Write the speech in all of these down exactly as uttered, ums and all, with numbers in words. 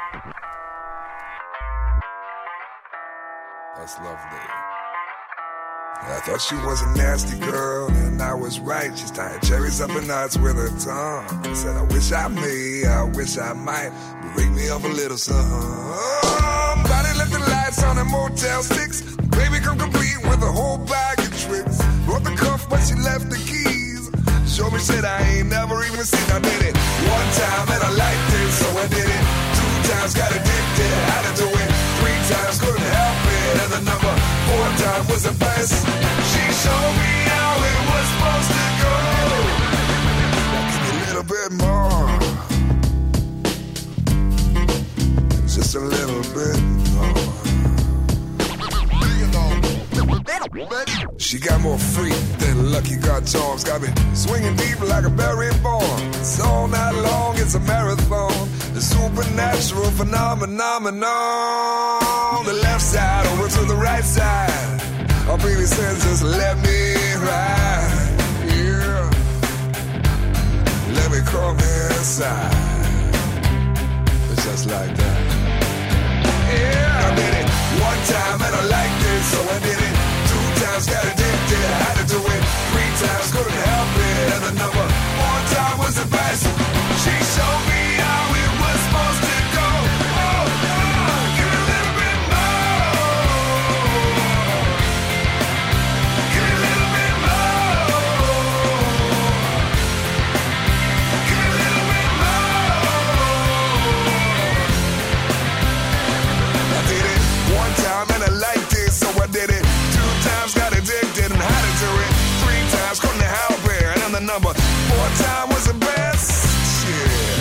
That's lovely. I thought she was a nasty girl, and I was right. She's tying cherries up her nuts with her tongue. I said, I wish I may, I wish I might, but wake me up a little something. Body left the lights on in Motel six. Baby come complete with a whole bag of tricks. Brought the cuff, but she left the keys. Showed me shit I ain't never even seen. I did it one time and I liked it, so I did it. Two times got addicted, had to do it. Three times couldn't help it, and the number four time was the best. She showed me how it was supposed to go. Give me a little bit more, just a little bit more. She got more freak than Lucky got charms. Got me swinging deep like a berry bomb. It's all night long, it's a marathon. The supernatural phenomenon. The left side over to the right side. Our baby says just let me ride. Yeah, let me come inside. It's just like that. Yeah, I did it one time and I liked it, so I did it. Two times got addicted, I had to do it. Three times couldn't help it, and the number four time was the best. She showed me how it was supposed to go. Oh, oh, give me a little bit more. Give me a little bit more. Give me a little bit more. I did it one time and I liked it, so I did it. Two times got addicted and had to do it. Three times couldn't help it, and then the number four time was the best. Yeah.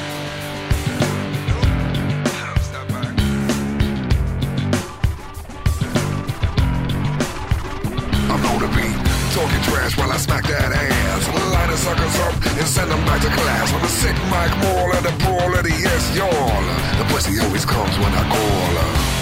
I'm on the beat, talking trash while I smack that ass. Line the suckers up and send them back to class. With a sick mic, more of the brawl of the yes, y'all. The pussy always comes when I call her.